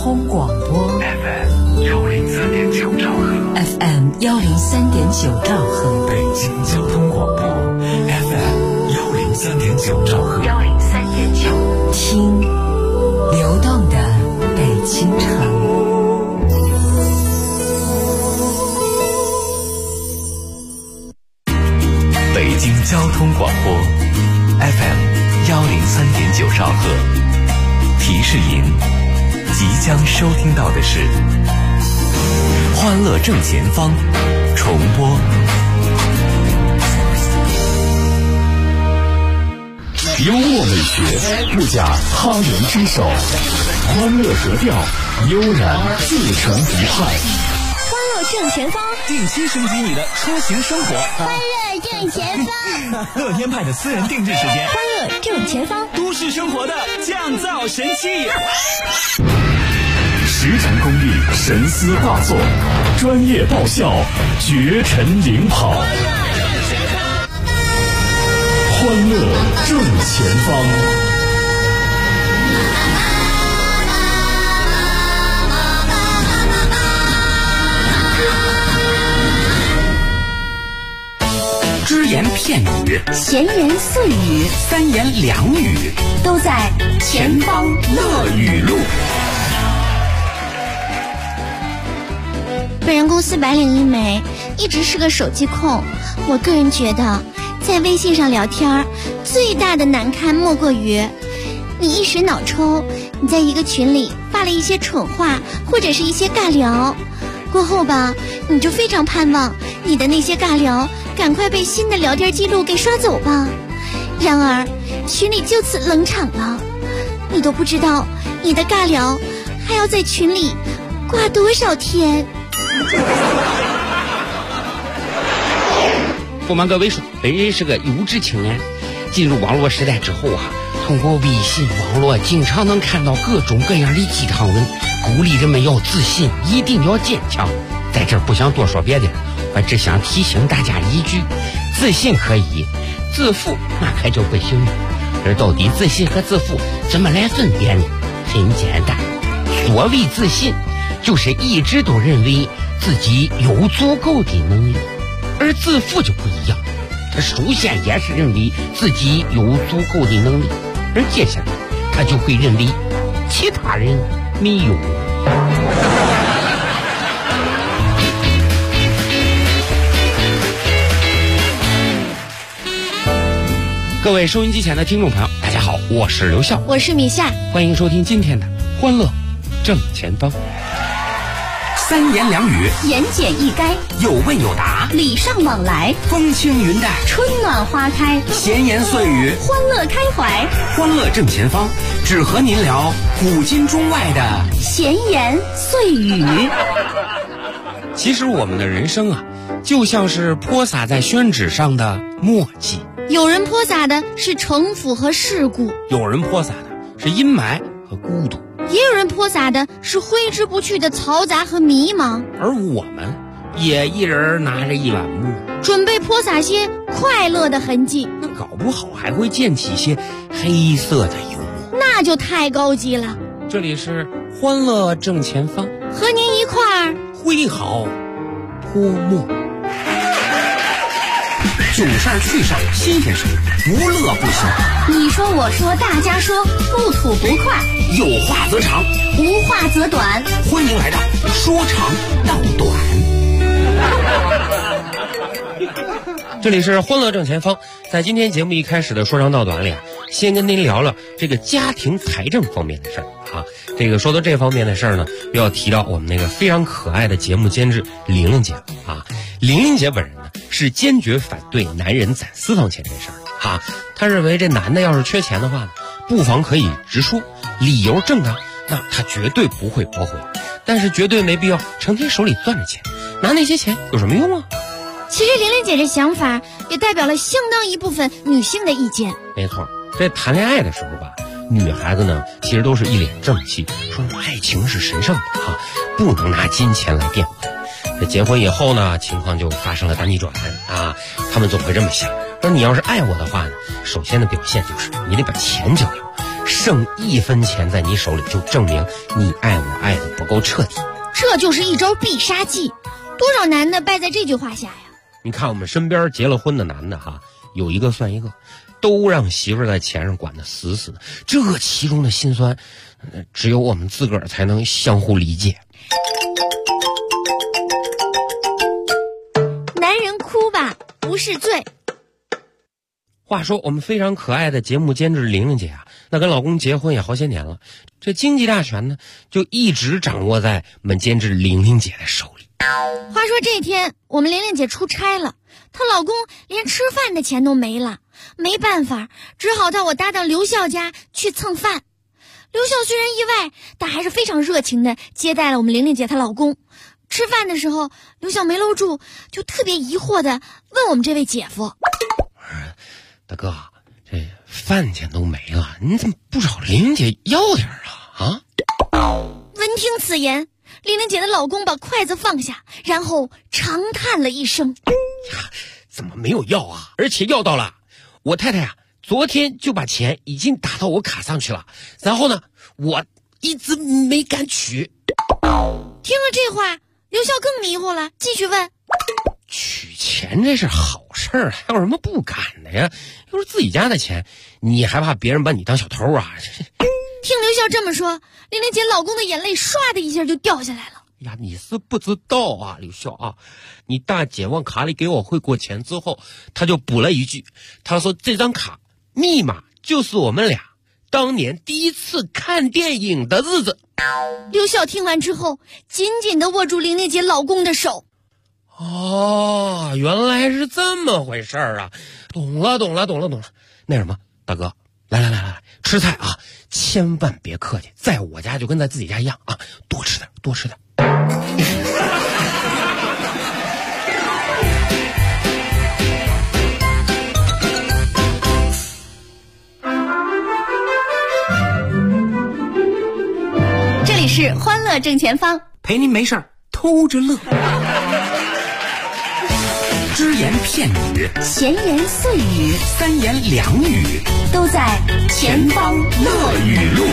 通广播 FM 103.9兆赫 FM 103.9兆赫， 北京交通广播 FM 103.9兆赫 103.9， 听流动的北京城。 北京交通广播 FM 103.9兆赫，提示您即将收听到的是欢乐正前方重播。幽默美学不假他人之手，欢乐格调悠然自成一派。 欢乐正前方， 定期升级你的出行生活。 欢乐正前方， 乐天派的私人定制时间。 欢乐正前方， 都市生活的降噪神器。 十成功力神思大作，专业爆笑绝尘领跑。欢乐正前方。 只言片语， 闲言碎语， 三言两语， 都在前方乐语录。 本人公司白领一枚，一直是个手机控。我个人觉得，在微信上聊天最大的难堪莫过于你一时脑抽，你在一个群里发了一些蠢话或者是一些尬聊，过后吧，你就非常盼望你的那些尬聊赶快被新的聊天记录给刷走吧。然而群里就此冷场了，你都不知道你的尬聊还要在群里挂多少天。 不瞒各位说，本人是个优质青年。进入网络时代之后通过微信网络经常能看到各种各样的鸡汤文，鼓励人们要自信，一定要坚强。在这儿不想多说别的，我只想提醒大家一句：自信可以，自负那可就不行了。而到底自信和自负怎么来分辨呢？很简单，所谓自信，就是一直都认为自己有足够的能力，而自负就不一样，他首先也是认为自己有足够的能力，而接下来他就会认为其他人没有。各位收音机前的听众朋友，大家好，我是刘笑， 我是米夏， 欢迎收听今天的欢乐正前方。 三言两语， 言简意赅， 有问有答， 礼尚往来， 风轻云淡， 春暖花开， 闲言碎语， 欢乐开怀。 欢乐正前方，只和您聊古今中外的闲言碎语。 其实我们的人生就像是泼洒在宣纸上的墨迹， 有人泼洒的是城府和世故， 有人泼洒的是阴霾和孤独， 也有人泼洒的是挥之不去的嘈杂和迷茫。 而我们也一人拿着一碗墨， 准备泼洒些快乐的痕迹， 那搞不好还会溅起些黑色的幽默， 那就太高级了。 这里是欢乐正前方， 和您一块儿挥毫泼墨。 囧事儿趣事儿新鲜事儿，不乐不行。 你说我说大家说，不吐不快， 有话则长， 无话则短。 欢迎来到说长道短。 这里是欢乐正前方，在今天节目一开始的说长道短里先跟您聊聊这个家庭财政方面的事儿这个说到这方面的事儿呢，又要提到我们那个非常可爱的节目监制玲玲姐玲玲姐本人呢是坚决反对男人攒私房钱这事儿她认为这男的要是缺钱的话呢，不妨可以直说，理由正当，那他绝对不会驳回，但是绝对没必要成天手里攥着钱，拿那些钱有什么用其实玲玲姐这想法也代表了相当一部分女性的意见。 没错，在谈恋爱的时候吧，女孩子呢其实都是一脸正气，说爱情是神圣的不能拿金钱来辩护。这结婚以后呢，情况就发生了大逆转他们总会这么想，说你要是爱我的话呢，首先的表现就是你得把钱交给我， 剩1分钱在你手里，就证明你爱我爱的不够彻底。 这就是一招必杀技，多少男的败在这句话下呀！ 你看我们身边结了婚的男的哈，有一个算一个，都让媳妇儿在钱上管得死死的，这其中的辛酸，只有我们自个儿才能相互理解。 男人哭吧不是罪。 话说我们非常可爱的节目监制玲玲姐啊，那跟老公结婚也好些年了，这经济大权呢就一直掌握在我们监制玲玲姐的手里。 话说这天我们玲玲姐出差了，她老公连吃饭的钱都没了，没办法，只好到我搭档刘笑家去蹭饭。刘笑虽然意外，但还是非常热情的接待了我们玲玲姐她老公。吃饭的时候，刘笑没搂住，就特别疑惑的问我们这位姐夫： 大哥，这饭钱都没了，你怎么不找玲玲姐要点啊？ 闻听此言，玲玲姐的老公把筷子放下，然后长叹了一声： 怎么没有要啊？而且要到了，我太太啊昨天就把钱已经打到我卡上去了，然后呢我一直没敢取。 听了这话，刘笑更迷糊了，继续问： 取钱这是好事儿，还有什么不敢的呀？又是自己家的钱，你还怕别人把你当小偷啊？ 听刘笑这么说，玲玲姐老公的眼泪唰的一下就掉下来了。 呀，你是不知道啊，刘笑啊，你大姐往卡里给我汇过钱之后，她就补了一句，她说这张卡密码就是我们俩当年第一次看电影的日子。 刘笑听完之后，紧紧地握住玲玲姐老公的手。 哦，原来是这么回事儿啊！懂了。那什么，大哥，来，吃菜啊，千万别客气，在我家就跟在自己家一样啊，多吃点。 这里是欢乐正前方， 陪您没事儿偷着乐。只言片语， 闲言碎语， 三言两语， 都在前方乐语录。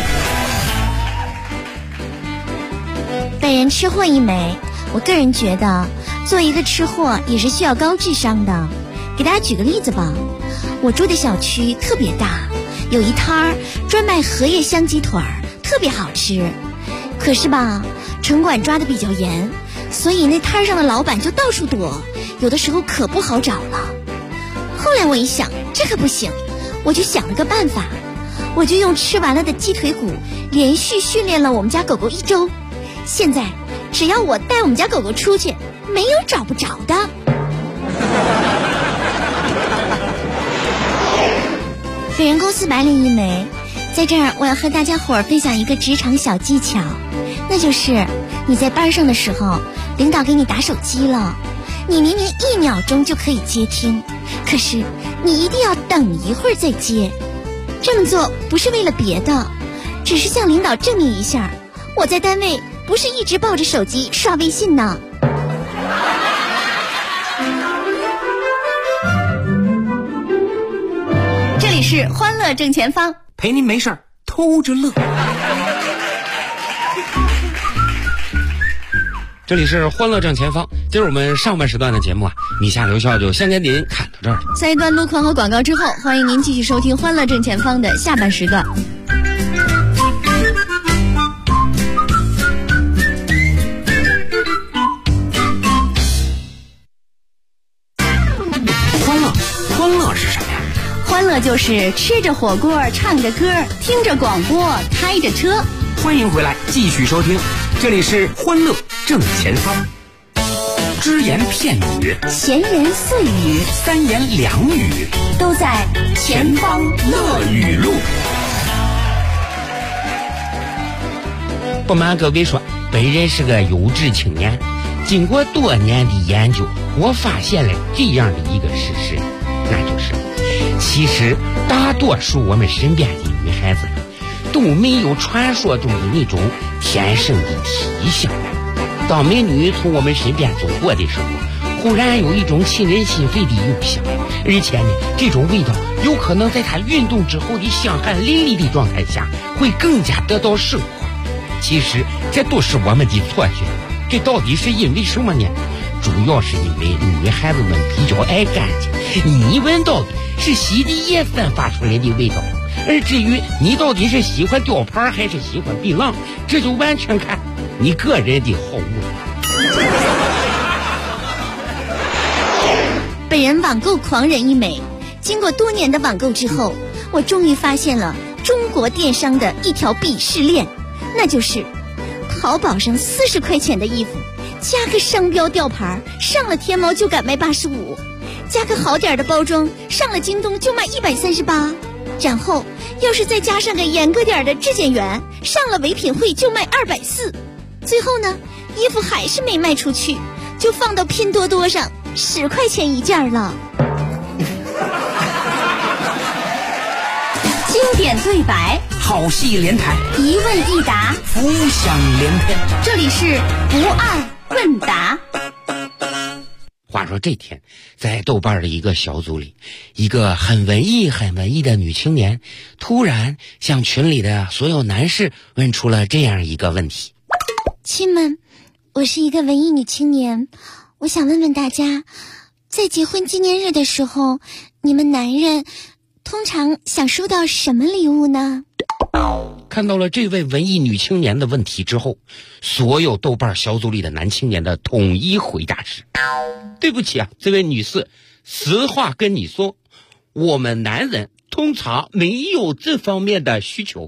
被人吃货一枚，我个人觉得做一个吃货也是需要高智商的。给大家举个例子吧，我住的小区特别大，有一摊儿专卖荷叶香鸡腿儿，特别好吃。可是吧，城管抓得比较严，所以那摊上的老板就到处躲，有的时候可不好找了。后来我一想，这可不行，我就想了个办法，我就用吃完了的鸡腿骨连续训练了我们家狗狗1周。现在只要我带我们家狗狗出去，没有找不着的。给人工400里一枚，在这儿我要和大家伙儿分享一个职场小技巧，那就是你在班上的时候，领导给你打手机了，你明明1秒钟就可以接听，可是你一定要等一会儿再接。这么做不是为了别的，只是向领导证明一下，我在单位不是一直抱着手机刷微信呢。这里是欢乐正前方， 陪您没事儿偷着乐。 这里是欢乐正前方，今儿我们上半时段的节目啊，米夏刘笑就先跟您看到这儿了。 在一段路况和广告之后，欢迎您继续收听欢乐正前方的下半时段。 欢乐是什么呀？ 欢乐就是吃着火锅，唱着歌，听着广播，开着车。 欢迎回来，继续收听，这里是欢乐正前方。只言片语， 闲言碎语， 三言两语， 都在前方乐语录。 不瞒各位说，本人是个优质青年，经过多年的研究，我发现了这样的一个事实，那就是其实大多数我们身边的女孩子都没有传说中的那种天生的体相。当美女从我们身边走过的时候，忽然有一种沁人心肺的幽香， 而且呢，这种味道有可能在他运动之后的香汗淋漓的状态下，会更加得到升华。其实这都是我们的错觉，这到底是因为什么呢？主要是因为女孩子们比较爱干净，你闻到的是洗涤液散发出来的味道，而至于你到底是喜欢吊牌还是喜欢槟榔，这就完全看你个人的好恶。 本人网购狂人一枚，经过多年的网购之后，我终于发现了中国电商的一条鄙视链，那就是淘宝上40块钱的衣服，加个商标吊牌，上了天猫就敢卖85，加个好点的包装，上了京东就卖138，然后要是再加上个严格点的质检员，上了唯品会就卖240。最后呢，衣服还是没卖出去，就放到拼多多上10块钱一件了。经典对白， 好戏连台， 一问一答， 浮想联翩。 这里是不二问答。 话说这天，在豆瓣的一个小组里，一个很文艺的女青年，突然向群里的所有男士问出了这样一个问题： 亲们，我是一个文艺女青年，我想问问大家，在结婚纪念日的时候，你们男人通常想收到什么礼物呢？ 看到了这位文艺女青年的问题之后，所有豆瓣小组里的男青年的统一回答是：对不起啊，这位女士，实话跟你说，我们男人通常没有这方面的需求。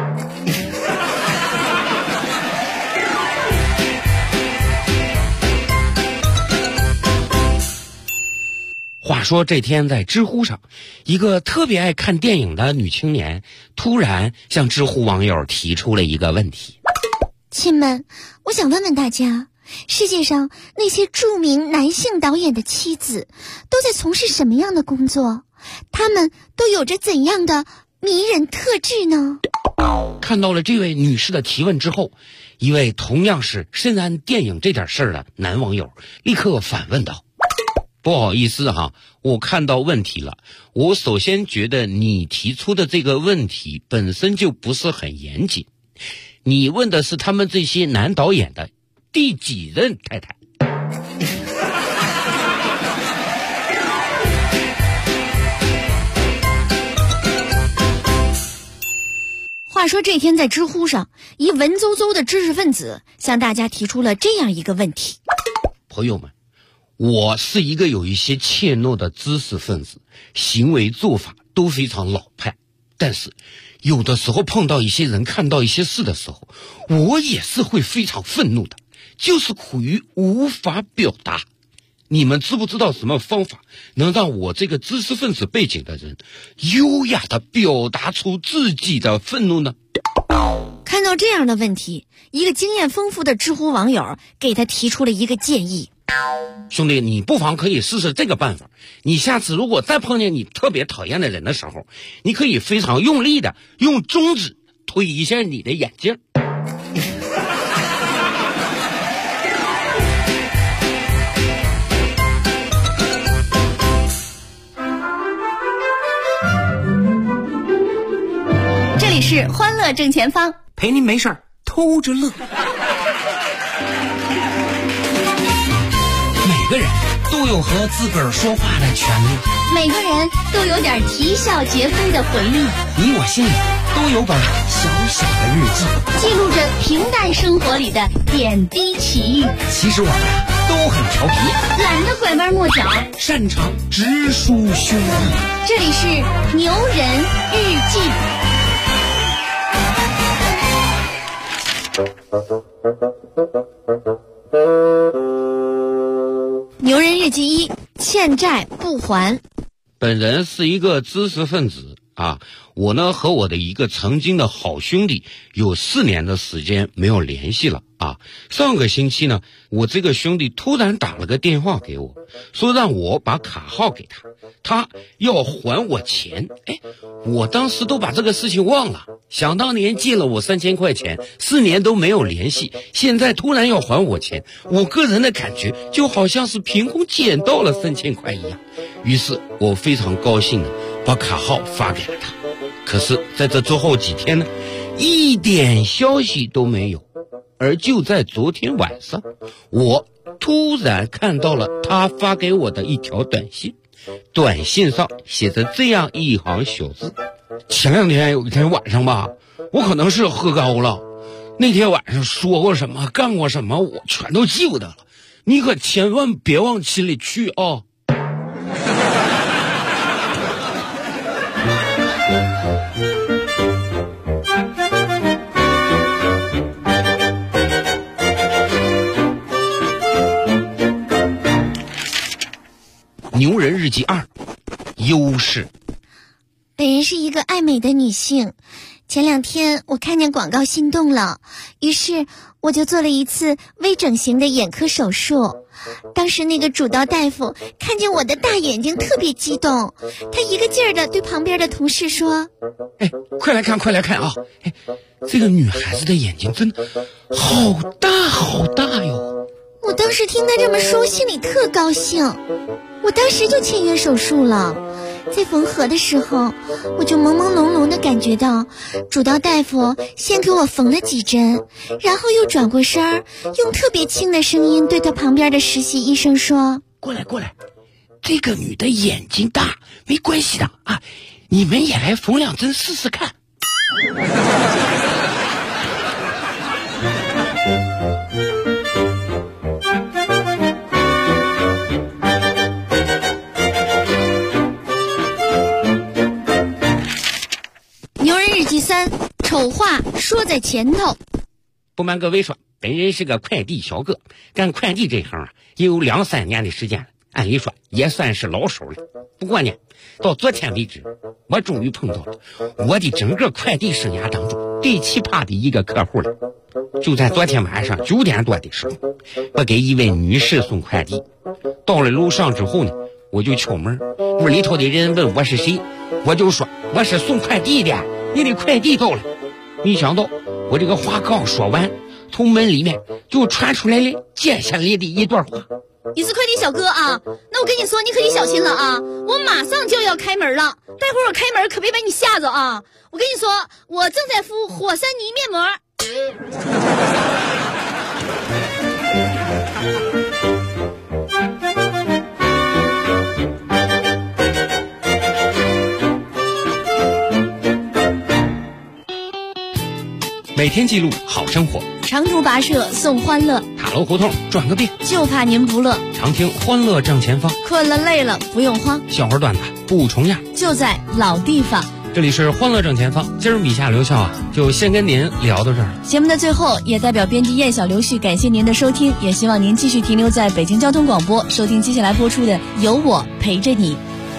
话说这天在知乎上，一个特别爱看电影的女青年突然向知乎网友提出了一个问题： 亲们，我想问问大家，世界上那些著名男性导演的妻子都在从事什么样的工作？他们都有着怎样的迷人特质呢？ 看到了这位女士的提问之后，一位同样是深谙电影这点事儿的男网友立刻反问道：不好意思哈，我看到问题了。我首先觉得你提出的这个问题本身就不是很严谨。你问的是他们这些男导演的第几任太太？ 话说这天在知乎上，一文绉绉的知识分子向大家提出了这样一个问题： 朋友们，我是一个有一些怯懦的知识分子，行为做法都非常老派，但是有的时候碰到一些人，看到一些事的时候，我也是会非常愤怒的，就是苦于无法表达。你们知不知道什么方法能让我这个知识分子背景的人优雅地表达出自己的愤怒呢？ 看到这样的问题，一个经验丰富的知乎网友给他提出了一个建议： 兄弟，你不妨可以试试这个办法。你下次如果再碰见你特别讨厌的人的时候，你可以非常用力的用中指推一下你的眼镜。 这里是欢乐正前方， 陪您没事儿偷着乐。每个人都有和自个儿说话的权利， 每个人都有点啼笑皆非的回忆， 你我心里都有本小小的日记， 记录着平淡生活里的点滴奇遇。 其实我们都很调皮， 懒得拐弯抹角， 擅长直抒胸臆。 这里是牛人日记。牛人日记1：欠债不还。 本人是一个知识分子啊，我呢和我的一个曾经的好兄弟有4年的时间没有联系了啊。上个星期呢，我这个兄弟突然打了个电话给我，说让我把卡号给他，他要还我钱。我当时都把这个事情忘了，想当年借了我3000块钱，4年都没有联系，现在突然要还我钱，我个人的感觉就好像是凭空捡到了3000块一样。 于是我非常高兴的把卡号发给了他。可是在这之后几天呢，一点消息都没有。而就在昨天晚上，我突然看到了他发给我的一条短信，短信上写着这样一行小字：前2天有一天晚上吧，我可能是喝高了，那天晚上说过什么干过什么我全都记不得了，你可千万别往心里去啊。牛人日记2，优势。 本人是一个爱美的女性，前2天我看见广告心动了，于是我就做了一次微整形的眼科手术。当时那个主刀大夫看见我的大眼睛特别激动，他一个劲儿的对旁边的同事说： 快来看啊，这个女孩子的眼睛真的好大好大哟。 我当时听他这么说，心里特高兴，我当时就签约手术了。在缝合的时候，我就朦朦胧胧地感觉到主刀大夫先给我缝了几针，然后又转过身儿，用特别轻的声音对他旁边的实习医生说： 过来，这个女的眼睛大没关系的啊，你们也来缝2针试试看。 牛人日记3，丑话说在前头。 不瞒各位说，本人是个快递小哥，干快递这行啊也有2-3年的时间了，按理说也算是老手了。不过呢，到昨天为止，我终于碰到了我的整个快递生涯当中最奇葩的一个客户了。就在昨天晚上9点多的时候，我给一位女士送快递，到了楼上之后呢，我就敲门，屋里头的人问我是谁，我就说我是送快递的，你的快递到了。没想到我这个话刚说完，从门里面就传出来了接下来的一段话： 你是快递小哥啊，那我跟你说，你可得小心了啊，我马上就要开门了，待会儿我开门可别把你吓着啊。我跟你说，我正在敷火山泥面膜。 每天记录好生活， 长途跋涉送欢乐， 塔楼胡同转个遍， 就怕您不乐。 常听欢乐正前方， 困了累了不用慌， 笑话段子不重样， 就在老地方。 这里是欢乐正前方，今儿米夏刘笑啊，就先跟您聊到这儿了。 节目的最后，也代表编辑燕小刘旭感谢您的收听，也希望您继续停留在北京交通广播，收听接下来播出的《有我陪着你》。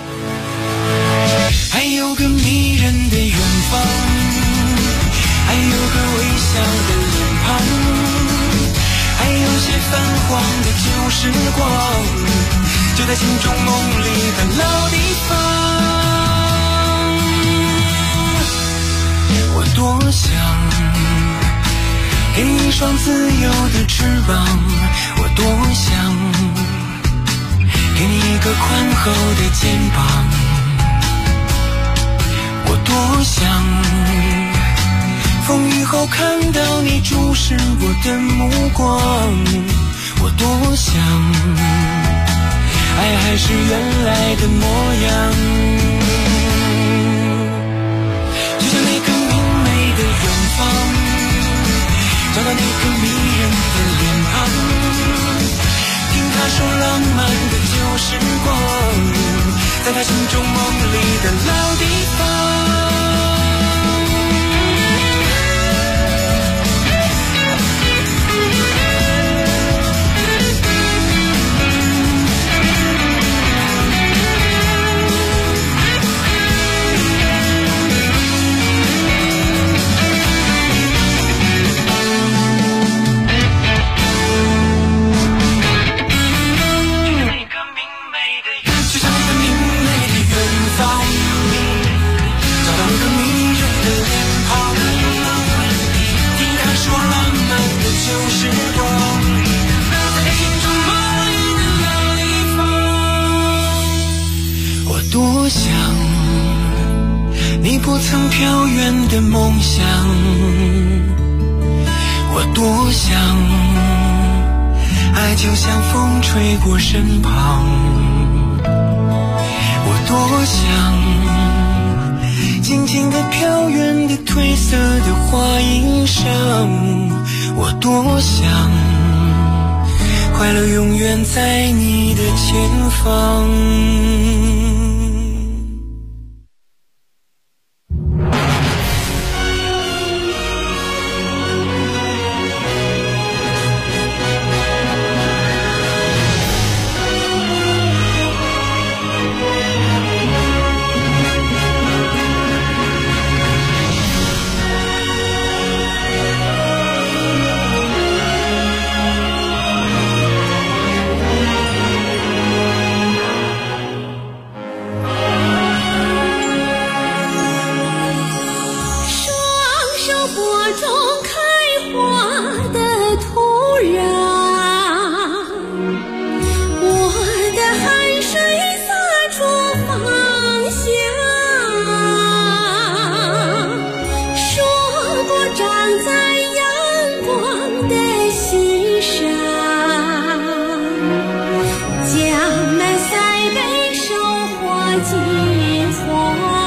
还有个迷人的远方，还有个微笑的脸庞，还有些泛黄的旧时光，就在心中梦里的老地方。我多想给你一双自由的翅膀，我多想给你一个宽厚的肩膀，我多想风雨后看到你注视我的目光，我多想爱还是原来的模样，就像那个明媚的远方，找到那个迷人的脸庞，听他说浪漫的旧时光，在他心中梦里的老地方。 多想你不曾飘远的梦想，我多想爱就像风吹过身旁，我多想静静地飘远的褪色的花衣裳，我多想快乐永远在你的前方。 江南塞北收获金黄。